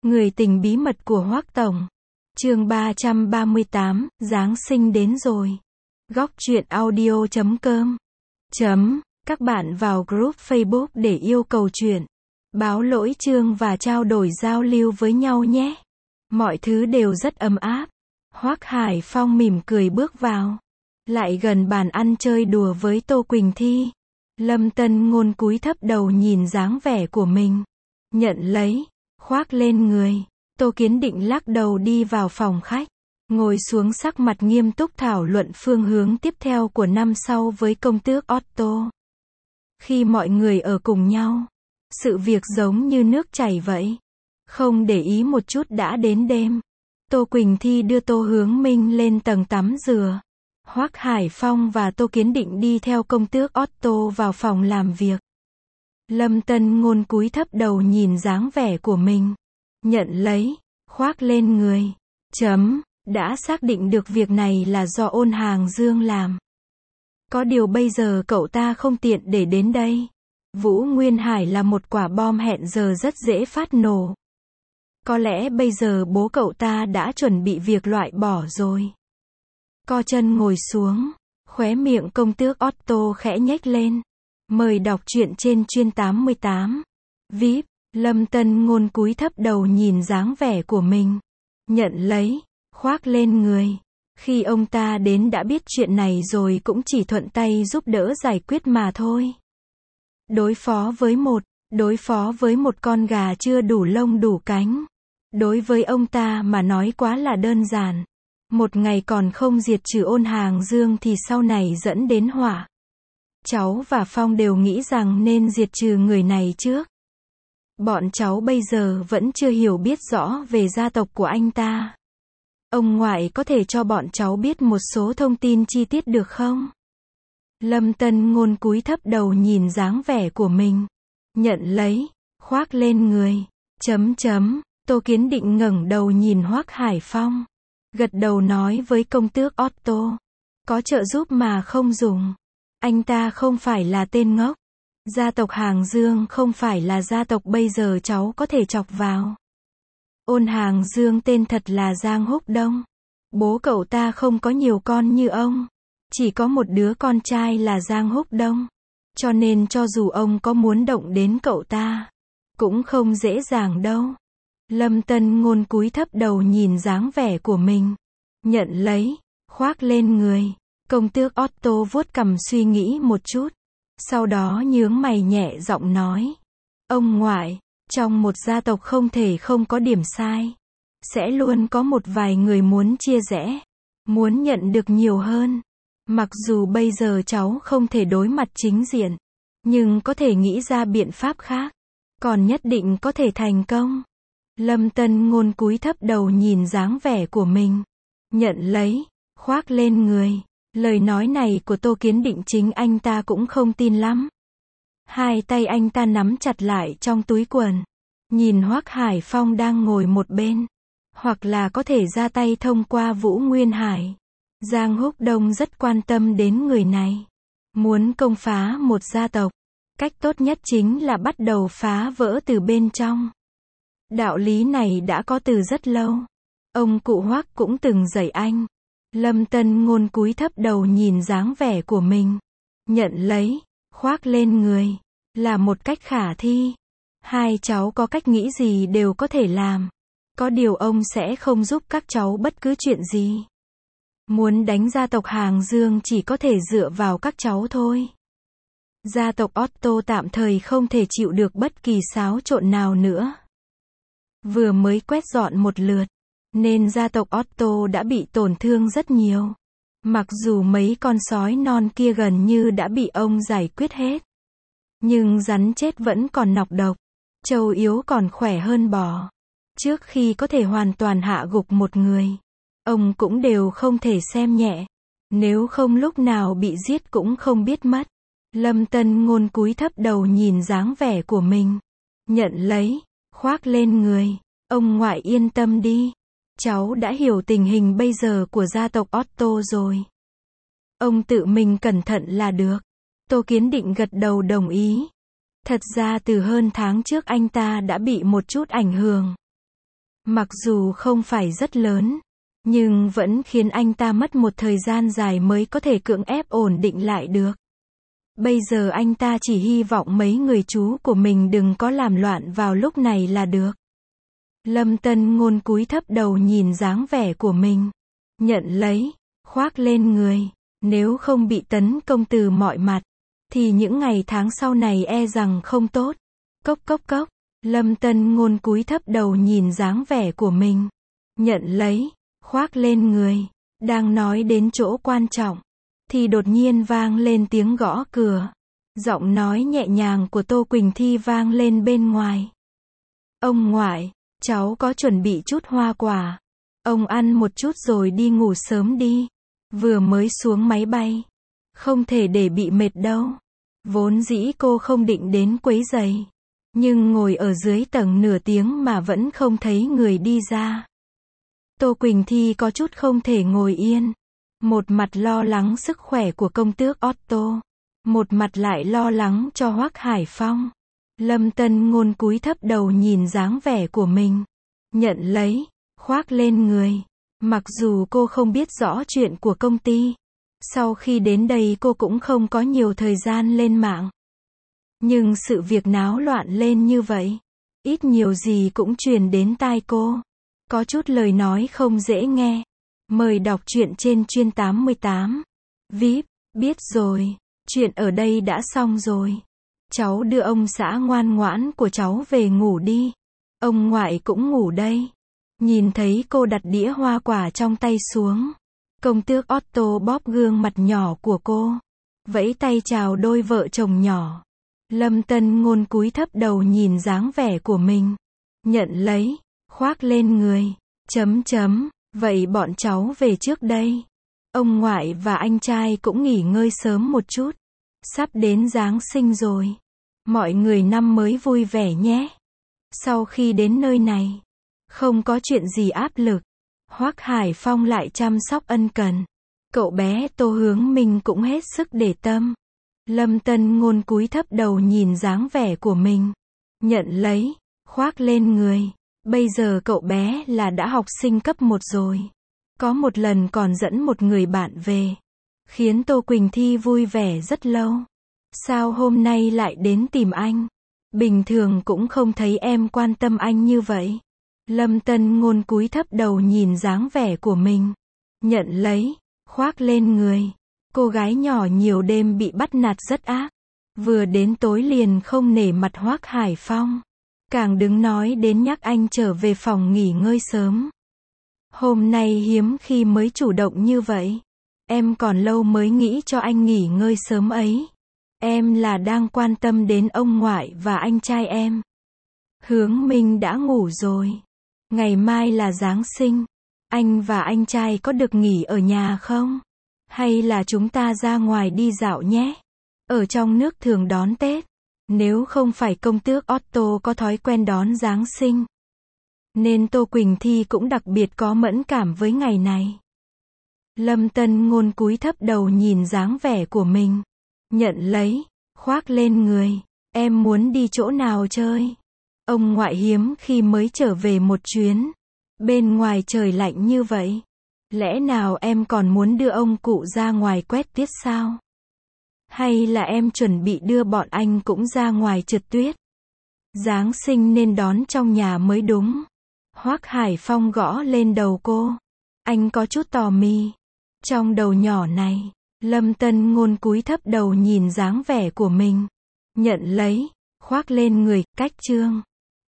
Người tình bí mật của Hoắc Tổng. Chương 338, Giáng sinh đến rồi. Góc truyện audio.com. Các bạn vào group Facebook để yêu cầu truyện, báo lỗi chương và trao đổi giao lưu với nhau nhé. Mọi thứ đều rất ấm áp. Hoắc Hải Phong mỉm cười bước vào, lại gần bàn ăn chơi đùa với Tô Quỳnh Thi. Lâm Tân Ngôn cúi thấp đầu nhìn dáng vẻ của mình, nhận lấy, khoác lên người. Tô Kiến Định lắc đầu đi vào phòng khách, ngồi xuống sắc mặt nghiêm túc thảo luận phương hướng tiếp theo của năm sau với công tước Otto. Khi mọi người ở cùng nhau, sự việc giống như nước chảy vậy. Không để ý một chút đã đến đêm. Tô Quỳnh Thi đưa Tô Hướng Minh lên tầng tắm rửa. Hoắc Hải Phong và Tô Kiến Định đi theo công tước Otto vào phòng làm việc. Lâm Tân Ngôn cúi thấp đầu nhìn dáng vẻ của mình, nhận lấy, khoác lên người. Đã xác định được việc này là do Ôn Hàng Dương làm. Có điều bây giờ cậu ta không tiện để đến đây. Vũ Nguyên Hải là một quả bom hẹn giờ rất dễ phát nổ. Có lẽ bây giờ bố cậu ta đã chuẩn bị việc loại bỏ rồi. Co chân ngồi xuống, khóe miệng công tước Otto khẽ nhếch lên. Mời đọc truyện trên chuyên 88. VIP. Lâm Tân Ngôn cúi thấp đầu nhìn dáng vẻ của mình, nhận lấy, khoác lên người. Khi ông ta đến đã biết chuyện này rồi cũng chỉ thuận tay giúp đỡ giải quyết mà thôi. Đối phó với một con gà chưa đủ lông đủ cánh. Đối với ông ta mà nói quá là đơn giản. Một ngày còn không diệt trừ Ôn Hàng Dương thì sau này dẫn đến họa. Cháu và Phong đều nghĩ rằng nên diệt trừ người này trước. Bọn cháu bây giờ vẫn chưa hiểu biết rõ về gia tộc của anh ta. Ông ngoại có thể cho bọn cháu biết một số thông tin chi tiết được không? Lâm Tân Ngôn cúi thấp đầu nhìn dáng vẻ của mình, nhận lấy, khoác lên người. Tô Kiến Định ngẩng đầu nhìn Hoắc Hải Phong, gật đầu nói với công tước Otto, có trợ giúp mà không dùng. Anh ta không phải là tên ngốc. Gia tộc Hàng Dương không phải là gia tộc bây giờ cháu có thể chọc vào. Ôn Hàng Dương tên thật là Giang Húc Đông. Bố cậu ta không có nhiều con như ông. Chỉ có một đứa con trai là Giang Húc Đông. Cho nên cho dù ông có muốn động đến cậu ta, cũng không dễ dàng đâu. Lâm Tân Ngôn cúi thấp đầu nhìn dáng vẻ của mình, nhận lấy, khoác lên người. Công tước Otto vuốt cằm suy nghĩ một chút. Sau đó nhướng mày nhẹ giọng nói. Ông ngoại, trong một gia tộc không thể không có điểm sai. Sẽ luôn có một vài người muốn chia rẽ, muốn nhận được nhiều hơn. Mặc dù bây giờ cháu không thể đối mặt chính diện, nhưng có thể nghĩ ra biện pháp khác. Còn nhất định có thể thành công. Lâm Tân Ngôn cúi thấp đầu nhìn dáng vẻ của mình, nhận lấy, khoác lên người. Lời nói này của Tô Kiến Định chính anh ta cũng không tin lắm. Hai tay anh ta nắm chặt lại trong túi quần, nhìn Hoắc Hải Phong đang ngồi một bên. Hoặc là có thể ra tay thông qua Vũ Nguyên Hải. Giang Húc Đông rất quan tâm đến người này. Muốn công phá một gia tộc, cách tốt nhất chính là bắt đầu phá vỡ từ bên trong. Đạo lý này đã có từ rất lâu. Ông cụ Hoắc cũng từng dạy anh. Lâm Tân Ngôn cúi thấp đầu nhìn dáng vẻ của mình, nhận lấy, khoác lên người, là một cách khả thi. Hai cháu có cách nghĩ gì đều có thể làm. Có điều ông sẽ không giúp các cháu bất cứ chuyện gì. Muốn đánh gia tộc Hàng Dương chỉ có thể dựa vào các cháu thôi. Gia tộc Otto tạm thời không thể chịu được bất kỳ xáo trộn nào nữa. Vừa mới quét dọn một lượt, nên gia tộc Otto đã bị tổn thương rất nhiều. Mặc dù mấy con sói non kia gần như đã bị ông giải quyết hết. Nhưng rắn chết vẫn còn nọc độc. Trâu yếu còn khỏe hơn bò. Trước khi có thể hoàn toàn hạ gục một người, ông cũng đều không thể xem nhẹ. Nếu không lúc nào bị giết cũng không biết mất. Lâm Tân Ngôn cúi thấp đầu nhìn dáng vẻ của mình, nhận lấy, khoác lên người. Ông ngoại yên tâm đi. Cháu đã hiểu tình hình bây giờ của gia tộc Otto rồi. Ông tự mình cẩn thận là được. Tô Kiến Định gật đầu đồng ý. Thật ra từ hơn tháng trước anh ta đã bị một chút ảnh hưởng. Mặc dù không phải rất lớn, nhưng vẫn khiến anh ta mất một thời gian dài mới có thể cưỡng ép ổn định lại được. Bây giờ anh ta chỉ hy vọng mấy người chú của mình đừng có làm loạn vào lúc này là được. Lâm Tân Ngôn cúi thấp đầu nhìn dáng vẻ của mình. Nhận lấy, khoác lên người. Nếu không bị tấn công từ mọi mặt, thì những ngày tháng sau này e rằng không tốt. Cốc cốc cốc. Lâm Tân Ngôn cúi thấp đầu nhìn dáng vẻ của mình. Nhận lấy, khoác lên người. Đang nói đến chỗ quan trọng, thì đột nhiên vang lên tiếng gõ cửa. Giọng nói nhẹ nhàng của Tô Quỳnh Thi vang lên bên ngoài. Ông ngoại, cháu có chuẩn bị chút hoa quả. Ông ăn một chút rồi đi ngủ sớm đi. Vừa mới xuống máy bay. Không thể để bị mệt đâu. Vốn dĩ cô không định đến quấy rầy. Nhưng ngồi ở dưới tầng nửa tiếng mà vẫn không thấy người đi ra. Tô Quỳnh Thi có chút không thể ngồi yên. Một mặt lo lắng sức khỏe của công tước Otto. Một mặt lại lo lắng cho Hoắc Hải Phong. Lâm Tân Ngôn cúi thấp đầu nhìn dáng vẻ của mình. Nhận lấy, khoác lên người. Mặc dù cô không biết rõ chuyện của công ty. Sau khi đến đây cô cũng không có nhiều thời gian lên mạng. Nhưng sự việc náo loạn lên như vậy, ít nhiều gì cũng truyền đến tai cô. Có chút lời nói không dễ nghe. Mời đọc truyện trên chuyên 88. VIP, biết rồi, chuyện ở đây đã xong rồi. Cháu đưa ông xã ngoan ngoãn của cháu về ngủ đi. Ông ngoại cũng ngủ đây. Nhìn thấy cô đặt đĩa hoa quả trong tay xuống. Công tước Otto bóp gương mặt nhỏ của cô. Vẫy tay chào đôi vợ chồng nhỏ. Lâm Tân Ngôn cúi thấp đầu nhìn dáng vẻ của mình. Nhận lấy, khoác lên người. Vậy bọn cháu về trước đây. Ông ngoại và anh trai cũng nghỉ ngơi sớm một chút. Sắp đến Giáng sinh rồi. Mọi người năm mới vui vẻ nhé. Sau khi đến nơi này, không có chuyện gì áp lực. Hoắc Hải Phong lại chăm sóc ân cần. Cậu bé Tô Hướng Minh cũng hết sức để tâm. Lâm Tân Ngôn cúi thấp đầu nhìn dáng vẻ của mình. Nhận lấy, khoác lên người. Bây giờ cậu bé là đã học sinh cấp 1 rồi. Có một lần còn dẫn một người bạn về. Khiến Tô Quỳnh Thi vui vẻ rất lâu. Sao hôm nay lại đến tìm anh? Bình thường cũng không thấy em quan tâm anh như vậy. Lâm Tân Ngôn cúi thấp đầu nhìn dáng vẻ của mình. Nhận lấy, khoác lên người. Cô gái nhỏ nhiều đêm bị bắt nạt rất ác. Vừa đến tối liền không nể mặt Hoắc Hải Phong. Càng đứng nói đến nhắc anh trở về phòng nghỉ ngơi sớm. Hôm nay hiếm khi mới chủ động như vậy. Em còn lâu mới nghĩ cho anh nghỉ ngơi sớm ấy. Em là đang quan tâm đến ông ngoại và anh trai em. Hướng Minh đã ngủ rồi. Ngày mai là Giáng sinh. Anh và anh trai có được nghỉ ở nhà không? Hay là chúng ta ra ngoài đi dạo nhé? Ở trong nước thường đón Tết. Nếu không phải công tước Otto có thói quen đón Giáng sinh, nên Tô Quỳnh Thi cũng đặc biệt có mẫn cảm với ngày này. Lâm Tân Ngôn cúi thấp đầu nhìn dáng vẻ của mình. Nhận lấy, khoác lên người. Em muốn đi chỗ nào chơi? Ông ngoại hiếm khi mới trở về một chuyến. Bên ngoài trời lạnh như vậy. Lẽ nào em còn muốn đưa ông cụ ra ngoài quét tuyết sao? Hay là em chuẩn bị đưa bọn anh cũng ra ngoài trượt tuyết? Giáng sinh nên đón trong nhà mới đúng. Hoắc Hải Phong gõ lên đầu cô. Anh có chút tò mì. Trong đầu nhỏ này, Lâm Tân Ngôn cúi thấp đầu nhìn dáng vẻ của mình. Nhận lấy, khoác lên người, cách chương.